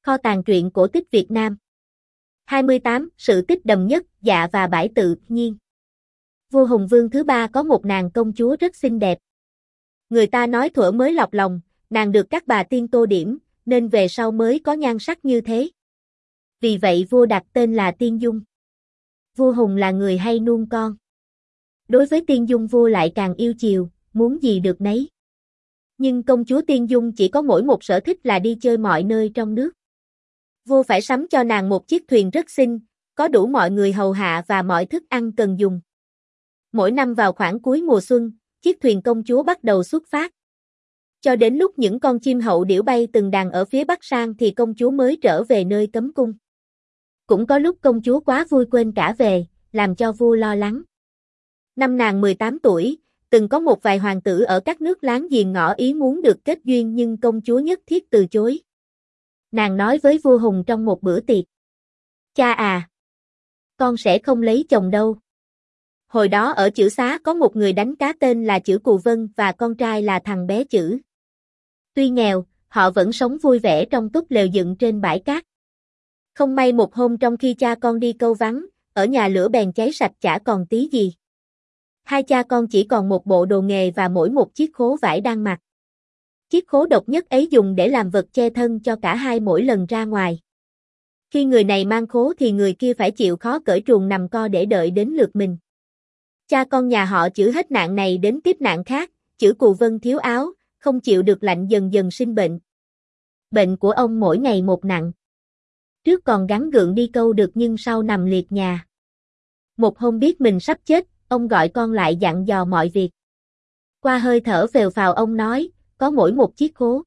Kho tàng truyện cổ tích Việt Nam. 28. Sự tích đầm nhất, dạ và bãi tự nhiên. Vua Hùng Vương thứ ba có một nàng công chúa rất xinh đẹp. Người ta nói thuở mới lọt lòng, nàng được các bà tiên tô điểm, nên về sau mới có nhan sắc như thế. Vì vậy vua đặt tên là Tiên Dung. Vua Hùng là người hay nuông con. Đối với Tiên Dung vua lại càng yêu chiều, muốn gì được nấy. Nhưng công chúa Tiên Dung chỉ có mỗi một sở thích là đi chơi mọi nơi trong nước. Vua phải sắm cho nàng một chiếc thuyền rất xinh, có đủ mọi người hầu hạ và mọi thức ăn cần dùng. Mỗi năm vào khoảng cuối mùa xuân, chiếc thuyền công chúa bắt đầu xuất phát. Cho đến lúc những con chim hậu điểu bay từng đàn ở phía bắc sang thì công chúa mới trở về nơi cấm cung. Cũng có lúc công chúa quá vui quên cả về, làm cho vua lo lắng. Năm nàng 18 tuổi, từng có một vài hoàng tử ở các nước láng giềng ngỏ ý muốn được kết duyên nhưng công chúa nhất thiết từ chối. Nàng nói với vua Hùng trong một bữa tiệc: "Cha à, con sẽ không lấy chồng đâu." Hồi đó ở Chữ Xá có một người đánh cá tên là Chữ Cù Vân và con trai là thằng bé Chữ. Tuy nghèo, họ vẫn sống vui vẻ trong túp lều dựng trên bãi cát. Không may một hôm trong khi cha con đi câu vắng, ở nhà lửa bèn cháy sạch chả còn tí gì. Hai cha con chỉ còn một bộ đồ nghề và mỗi một chiếc khố vải đang mặc. Chiếc khố độc nhất ấy dùng để làm vật che thân cho cả hai mỗi lần ra ngoài. Khi người này mang khố thì người kia phải chịu khó cởi truồng nằm co để đợi đến lượt mình. Cha con nhà họ Chữ hết nạn này đến tiếp nạn khác, Chữ Cù Vân thiếu áo, không chịu được lạnh dần dần sinh bệnh. Bệnh của ông mỗi ngày một nặng. Trước còn gắng gượng đi câu được nhưng sau nằm liệt nhà. Một hôm biết mình sắp chết, ông gọi con lại dặn dò mọi việc. Qua hơi thở phèo phào ông nói, có mỗi một chiếc khố.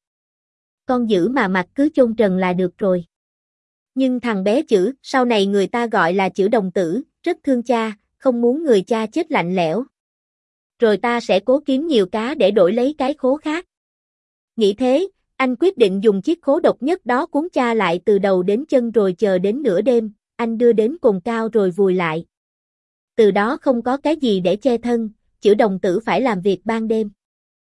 Con giữ mà mặc cứ chôn trần là được rồi. Nhưng thằng bé Chữ, sau này người ta gọi là Chữ Đồng Tử, rất thương cha, không muốn người cha chết lạnh lẽo. Rồi ta sẽ cố kiếm nhiều cá để đổi lấy cái khố khác. Nghĩ thế, anh quyết định dùng chiếc khố độc nhất đó cuốn cha lại từ đầu đến chân rồi chờ đến nửa đêm, anh đưa đến cồn cao rồi vùi lại. Từ đó không có cái gì để che thân, Chữ Đồng Tử phải làm việc ban đêm.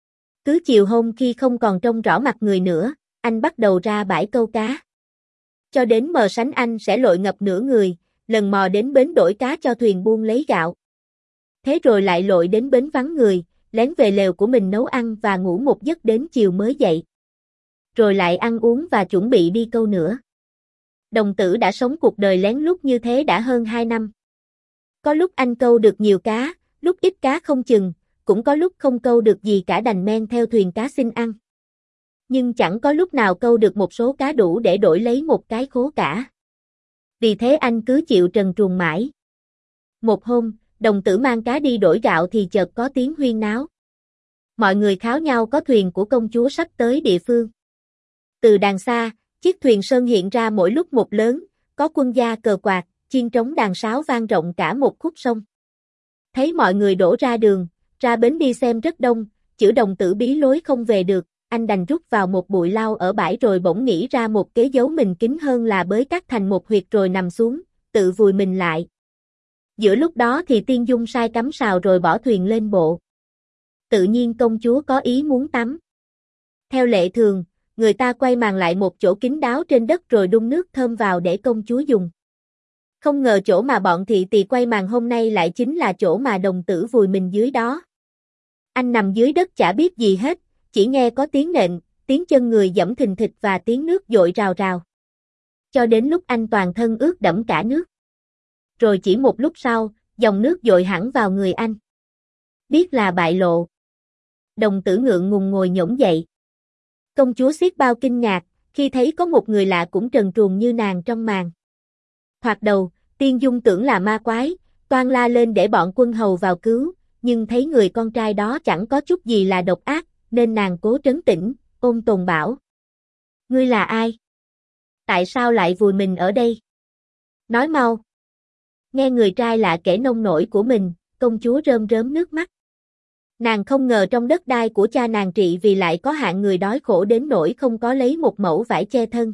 Cứ chiều hôm khi không còn trông rõ mặt người nữa, anh bắt đầu ra bãi câu cá. Cho đến mờ sánh anh sẽ lội ngập nửa người, lần mò đến bến đổi cá cho thuyền buôn lấy gạo. Thế rồi lại lội đến bến vắng người, lén về lều của mình nấu ăn và ngủ một giấc đến chiều mới dậy. Rồi lại ăn uống và chuẩn bị đi câu nữa. Đồng Tử đã sống cuộc đời lén lút như thế đã hơn 2 năm. Có lúc anh câu được nhiều cá, lúc ít cá không chừng, cũng có lúc không câu được gì cả đành men theo thuyền cá xin ăn. Nhưng chẳng có lúc nào câu được một số cá đủ để đổi lấy một cái khố cả. Vì thế anh cứ chịu trần truồng mãi. Một hôm, Đồng Tử mang cá đi đổi gạo thì chợt có tiếng huyên náo. Mọi người kháo nhau có thuyền của công chúa sắp tới địa phương. Từ đàng xa, chiếc thuyền sơn hiện ra mỗi lúc một lớn, có quân gia cờ quạt, chiên trống đàn sáo vang rộng cả một khúc sông. Thấy mọi người đổ ra đường, ra bến đi xem rất đông, Chữ Đồng Tử bí lối không về được, anh đành rút vào một bụi lau ở bãi rồi bỗng nghĩ ra một kế giấu mình kín hơn là bới cát thành một huyệt rồi nằm xuống, tự vùi mình lại. Giữa lúc đó thì Tiên Dung sai cắm sào rồi bỏ thuyền lên bộ. Tự nhiên công chúa có ý muốn tắm. Theo lệ thường, người ta quay màn lại một chỗ kín đáo trên đất rồi đun nước thơm vào để công chúa dùng. Không ngờ chỗ mà bọn thị tỳ quay màn hôm nay lại chính là chỗ mà Đồng Tử vùi mình dưới đó. Anh nằm dưới đất chả biết gì hết, chỉ nghe có tiếng nện, tiếng chân người giẫm thình thịch và tiếng nước dội rào rào. Cho đến lúc anh toàn thân ướt đẫm cả nước. Rồi chỉ một lúc sau, dòng nước dội hẳn vào người anh. Biết là bại lộ. Đồng Tử ngượng ngùng ngồi nhổm dậy. Công chúa xiết bao kinh ngạc, khi thấy có một người lạ cũng trần truồng như nàng trong màn. Thoạt đầu, Tiên Dung tưởng là ma quái, toan la lên để bọn quân hầu vào cứu, nhưng thấy người con trai đó chẳng có chút gì là độc ác, nên nàng cố trấn tĩnh, ôn tồn bảo. Ngươi là ai? Tại sao lại vùi mình ở đây? Nói mau. Nghe người trai lạ kể nông nỗi của mình, công chúa rơm rớm nước mắt. Nàng không ngờ trong đất đai của cha nàng trị vì lại có hạng người đói khổ đến nỗi không có lấy một mẩu vải che thân.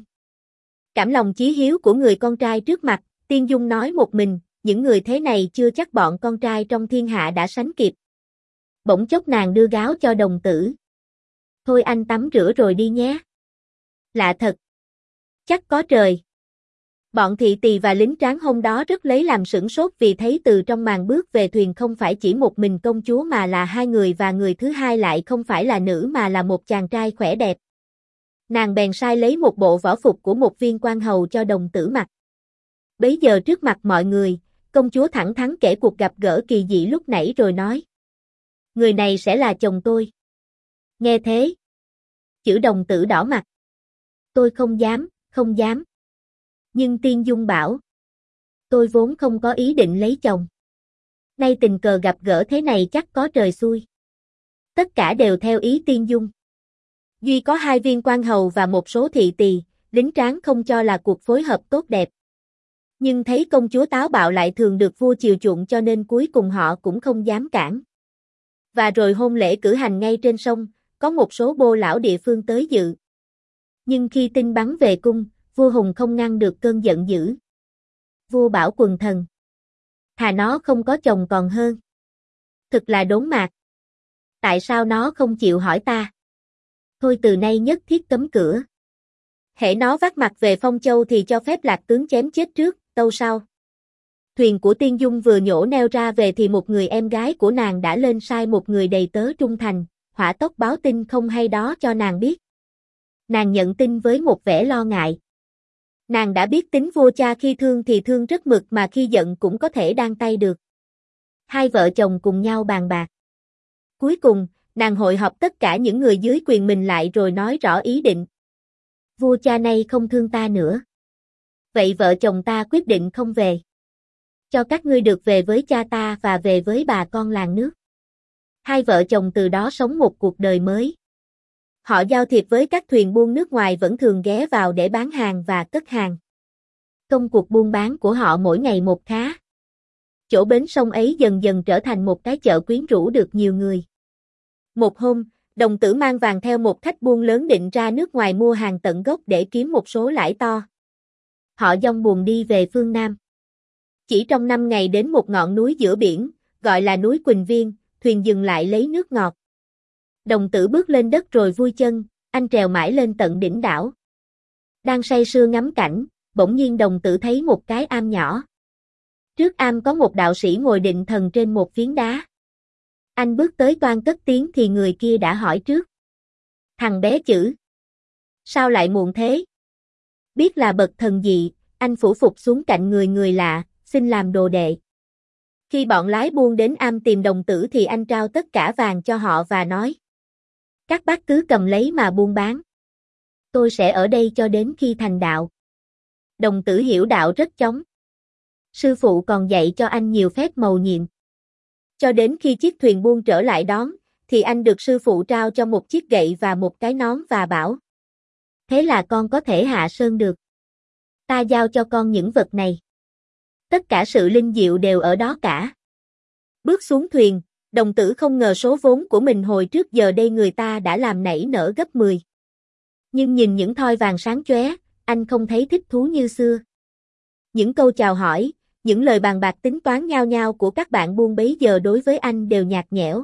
Cảm lòng chí hiếu của người con trai trước mặt, Tiên Dung nói một mình, những người thế này chưa chắc bọn con trai trong thiên hạ đã sánh kịp. Bỗng chốc nàng đưa gáo cho Đồng Tử. Thôi anh tắm rửa rồi đi nhé. Lạ thật. Chắc có trời. Bọn thị tỳ và lính tráng hôm đó rất lấy làm sửng sốt vì thấy từ trong màn bước về thuyền không phải chỉ một mình công chúa mà là hai người và người thứ hai lại không phải là nữ mà là một chàng trai khỏe đẹp. Nàng bèn sai lấy một bộ võ phục của một viên quan hầu cho đồng tử mặc. Bấy giờ trước mặt mọi người, công chúa thẳng thắn kể cuộc gặp gỡ kỳ dị lúc nãy rồi nói. Người này sẽ là chồng tôi. Nghe thế. Chữ đồng tử đỏ mặt. Tôi không dám, không dám. Nhưng Tiên Dung bảo. Tôi vốn không có ý định lấy chồng. Nay tình cờ gặp gỡ thế này chắc có trời xui. Tất cả đều theo ý Tiên Dung. Duy có hai viên quan hầu và một số thị tỳ, lính tráng không cho là cuộc phối hợp tốt đẹp. Nhưng thấy công chúa táo bạo lại thường được vua chiều chuộng cho nên cuối cùng họ cũng không dám cản. Và rồi hôn lễ cử hành ngay trên sông, có một số bô lão địa phương tới dự. Nhưng khi tin bắn về cung, vua Hùng không ngăn được cơn giận dữ. Vua bảo quần thần. Thà nó không có chồng còn hơn. Thực là đốn mạc. Tại sao nó không chịu hỏi ta? Thôi từ nay nhất thiết cấm cửa. Hễ nó vác mặt về Phong Châu thì cho phép lạc tướng chém chết trước, tâu sau. Thuyền của Tiên Dung vừa nhổ neo ra về thì một người em gái của nàng đã lên sai một người đầy tớ trung thành, hỏa tốc báo tin không hay đó cho nàng biết. Nàng nhận tin với một vẻ lo ngại. Nàng đã biết tính vua cha khi thương thì thương rất mực mà khi giận cũng có thể đan tay được. Hai vợ chồng cùng nhau bàn bạc. Cuối cùng, nàng hội họp tất cả những người dưới quyền mình lại rồi nói rõ ý định. Vua cha nay không thương ta nữa. Vậy vợ chồng ta quyết định không về. Cho các ngươi được về với cha ta và về với bà con làng nước. Hai vợ chồng từ đó sống một cuộc đời mới. Họ giao thiệp với các thuyền buôn nước ngoài vẫn thường ghé vào để bán hàng và cất hàng. Công cuộc buôn bán của họ mỗi ngày một khá. Chỗ bến sông ấy dần dần trở thành một cái chợ quyến rũ được nhiều người. Một hôm, đồng tử mang vàng theo một khách buôn lớn định ra nước ngoài mua hàng tận gốc để kiếm một số lãi to. Họ dong buồm đi về phương Nam. Chỉ trong 5 ngày đến một ngọn núi giữa biển, gọi là núi Quỳnh Viên, thuyền dừng lại lấy nước ngọt. Đồng tử bước lên đất rồi vui chân, anh trèo mãi lên tận đỉnh đảo. Đang say sưa ngắm cảnh, bỗng nhiên đồng tử thấy một cái am nhỏ. Trước am có một đạo sĩ ngồi định thần trên một phiến đá. Anh bước tới toan cất tiếng thì người kia đã hỏi trước. Thằng bé chữ. Sao lại muộn thế? Biết là bậc thần gì, anh phủ phục xuống cạnh người lạ, xin làm đồ đệ. Khi bọn lái buôn đến am tìm đồng tử thì anh trao tất cả vàng cho họ và nói. Các bác cứ cầm lấy mà buôn bán. Tôi sẽ ở đây cho đến khi thành đạo. Đồng tử hiểu đạo rất chóng. Sư phụ còn dạy cho anh nhiều phép mầu nhiệm. Cho đến khi chiếc thuyền buôn trở lại đón, thì anh được sư phụ trao cho một chiếc gậy và một cái nón và bảo. Thế là con có thể hạ sơn được. Ta giao cho con những vật này. Tất cả sự linh diệu đều ở đó cả. Bước xuống thuyền, đồng tử không ngờ số vốn của mình hồi trước giờ đây người ta đã làm nảy nở gấp 10. Nhưng nhìn những thoi vàng sáng chóe, anh không thấy thích thú như xưa. Những câu chào hỏi, những lời bàn bạc tính toán nhao nhao của các bạn buôn bấy giờ đối với anh đều nhạt nhẽo.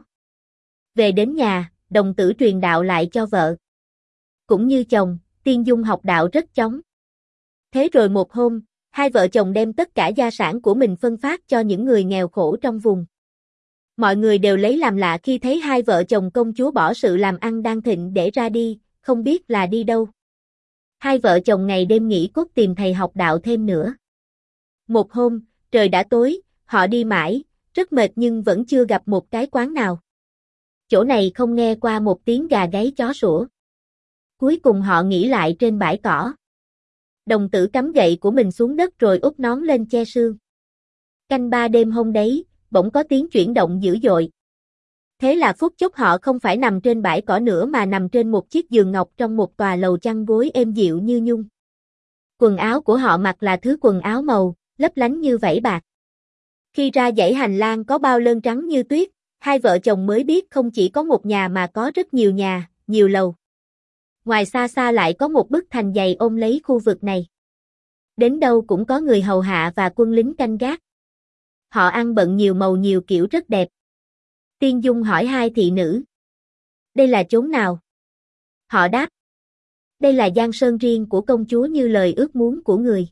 Về đến nhà, đồng tử truyền đạo lại cho vợ. Cũng như chồng, Tiên Dung học đạo rất chóng. Thế rồi một hôm, hai vợ chồng đem tất cả gia sản của mình phân phát cho những người nghèo khổ trong vùng. Mọi người đều lấy làm lạ khi thấy hai vợ chồng công chúa bỏ sự làm ăn đang thịnh để ra đi, không biết là đi đâu. Hai vợ chồng ngày đêm nghĩ cốt tìm thầy học đạo thêm nữa. Một hôm, trời đã tối, họ đi mãi, rất mệt nhưng vẫn chưa gặp một cái quán nào. Chỗ này không nghe qua một tiếng gà gáy chó sủa. Cuối cùng họ nghỉ lại trên bãi cỏ. Đồng tử cắm gậy của mình xuống đất rồi úp nón lên che sương. Canh 3 đêm hôm đấy, bỗng có tiếng chuyển động dữ dội. Thế là phút chốc họ không phải nằm trên bãi cỏ nữa mà nằm trên một chiếc giường ngọc trong một tòa lầu chăn gối êm dịu như nhung. Quần áo của họ mặc là thứ quần áo màu, lấp lánh như vảy bạc. Khi ra dãy hành lang có bao lơn trắng như tuyết, hai vợ chồng mới biết không chỉ có một nhà mà có rất nhiều nhà, nhiều lầu. Ngoài xa xa lại có một bức thành dày ôm lấy khu vực này. Đến đâu cũng có người hầu hạ và quân lính canh gác. Họ ăn bận nhiều màu nhiều kiểu rất đẹp. Tiên Dung hỏi hai thị nữ. Đây là chốn nào? Họ đáp. Đây là giang sơn riêng của công chúa như lời ước muốn của người.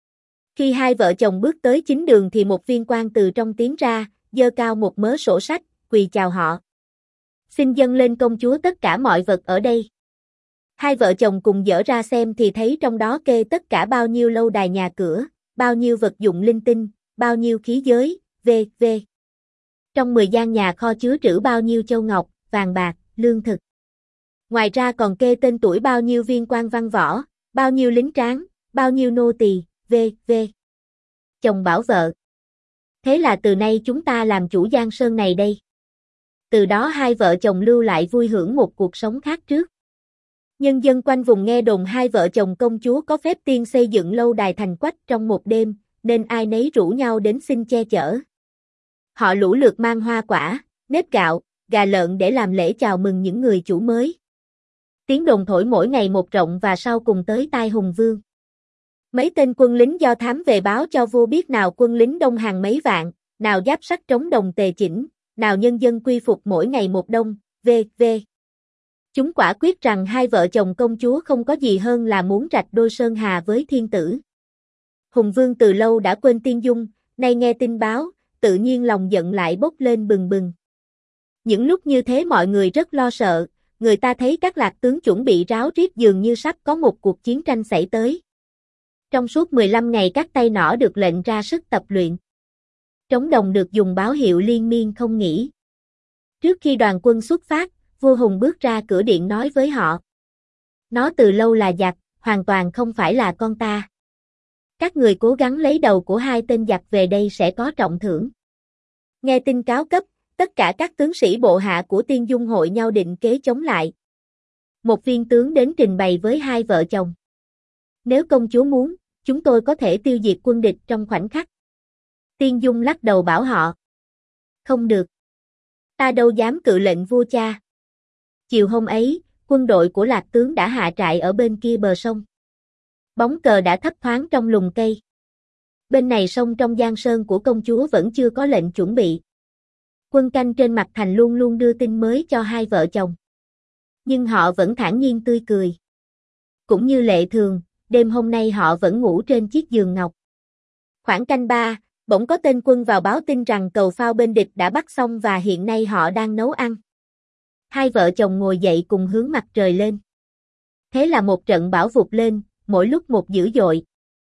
Khi hai vợ chồng bước tới chính đường thì một viên quan từ trong tiến ra, giơ cao một mớ sổ sách, quỳ chào họ. Xin dâng lên công chúa tất cả mọi vật ở đây. Hai vợ chồng cùng dở ra xem thì thấy trong đó kê tất cả bao nhiêu lâu đài nhà cửa, bao nhiêu vật dụng linh tinh, bao nhiêu khí giới, v.v. Trong 10 gian nhà kho chứa trữ bao nhiêu châu ngọc, vàng bạc, lương thực. Ngoài ra còn kê tên tuổi bao nhiêu viên quan văn võ, bao nhiêu lính tráng, bao nhiêu nô tỳ, v.v. Chồng bảo vợ. Thế là từ nay chúng ta làm chủ giang sơn này đây. Từ đó hai vợ chồng lưu lại vui hưởng một cuộc sống khác trước. Nhân dân quanh vùng nghe đồn hai vợ chồng công chúa có phép tiên xây dựng lâu đài thành quách trong một đêm, nên ai nấy rủ nhau đến xin che chở. Họ lũ lượt mang hoa quả, nếp gạo, gà lợn để làm lễ chào mừng những người chủ mới. Tiếng đồn thổi mỗi ngày một rộng và sau cùng tới tai Hùng Vương. Mấy tên quân lính do thám về báo cho vua biết nào quân lính đông hàng mấy vạn, nào giáp sắt trống đồng tề chỉnh, nào nhân dân quy phục mỗi ngày một đông, v.v. Chúng quả quyết rằng hai vợ chồng công chúa không có gì hơn là muốn rạch đôi sơn hà với thiên tử. Hùng Vương từ lâu đã quên Tiên Dung, nay nghe tin báo, tự nhiên lòng giận lại bốc lên bừng bừng. Những lúc như thế mọi người rất lo sợ, người ta thấy các lạc tướng chuẩn bị ráo riết dường như sắp có một cuộc chiến tranh xảy tới. Trong suốt 15 ngày các tay nỏ được lệnh ra sức tập luyện. Trống đồng được dùng báo hiệu liên miên không nghỉ. Trước khi đoàn quân xuất phát, vua Hùng bước ra cửa điện nói với họ. Nó từ lâu là giặc, hoàn toàn không phải là con ta. Các người cố gắng lấy đầu của hai tên giặc về đây sẽ có trọng thưởng. Nghe tin cáo cấp, tất cả các tướng sĩ bộ hạ của Tiên Dung hội nhau định kế chống lại. Một viên tướng đến trình bày với hai vợ chồng. Nếu công chúa muốn, chúng tôi có thể tiêu diệt quân địch trong khoảnh khắc. Tiên Dung lắc đầu bảo họ. Không được. Ta đâu dám cự lệnh vua cha. Chiều hôm ấy, quân đội của lạc tướng đã hạ trại ở bên kia bờ sông. Bóng cờ đã thấp thoáng trong lùm cây. Bên này sông trong giang sơn của công chúa vẫn chưa có lệnh chuẩn bị. Quân canh trên mặt thành luôn luôn đưa tin mới cho hai vợ chồng. Nhưng họ vẫn thản nhiên tươi cười. Cũng như lệ thường, đêm hôm nay họ vẫn ngủ trên chiếc giường ngọc. Khoảng canh 3, bỗng có tên quân vào báo tin rằng cầu phao bên địch đã bắt xong và hiện nay họ đang nấu ăn. Hai vợ chồng ngồi dậy cùng hướng mặt trời lên. Thế là một trận bão vụt lên, mỗi lúc một dữ dội.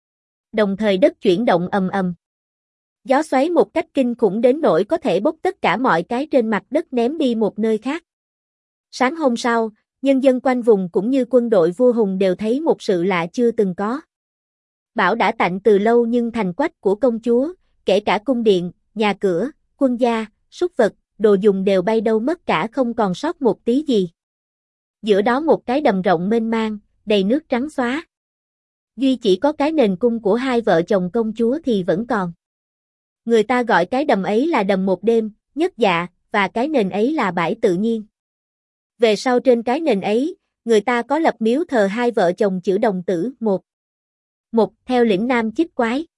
Đồng thời đất chuyển động ầm ầm. Gió xoáy một cách kinh khủng đến nỗi có thể bốc tất cả mọi cái trên mặt đất ném đi một nơi khác. Sáng hôm sau, nhân dân quanh vùng cũng như quân đội vua Hùng đều thấy một sự lạ chưa từng có. Bão đã tạnh từ lâu nhưng thành quách của công chúa, kể cả cung điện, nhà cửa, quân gia, súc vật, đồ dùng đều bay đâu mất cả không còn sót một tí gì. Giữa đó một cái đầm rộng mênh mang, đầy nước trắng xóa. Duy chỉ có cái nền cung của hai vợ chồng công chúa thì vẫn còn. Người ta gọi cái đầm ấy là đầm một đêm, nhất dạ, và cái nền ấy là bãi tự nhiên. Về sau trên cái nền ấy, người ta có lập miếu thờ hai vợ chồng chữ đồng tử, một theo lĩnh nam chích quái.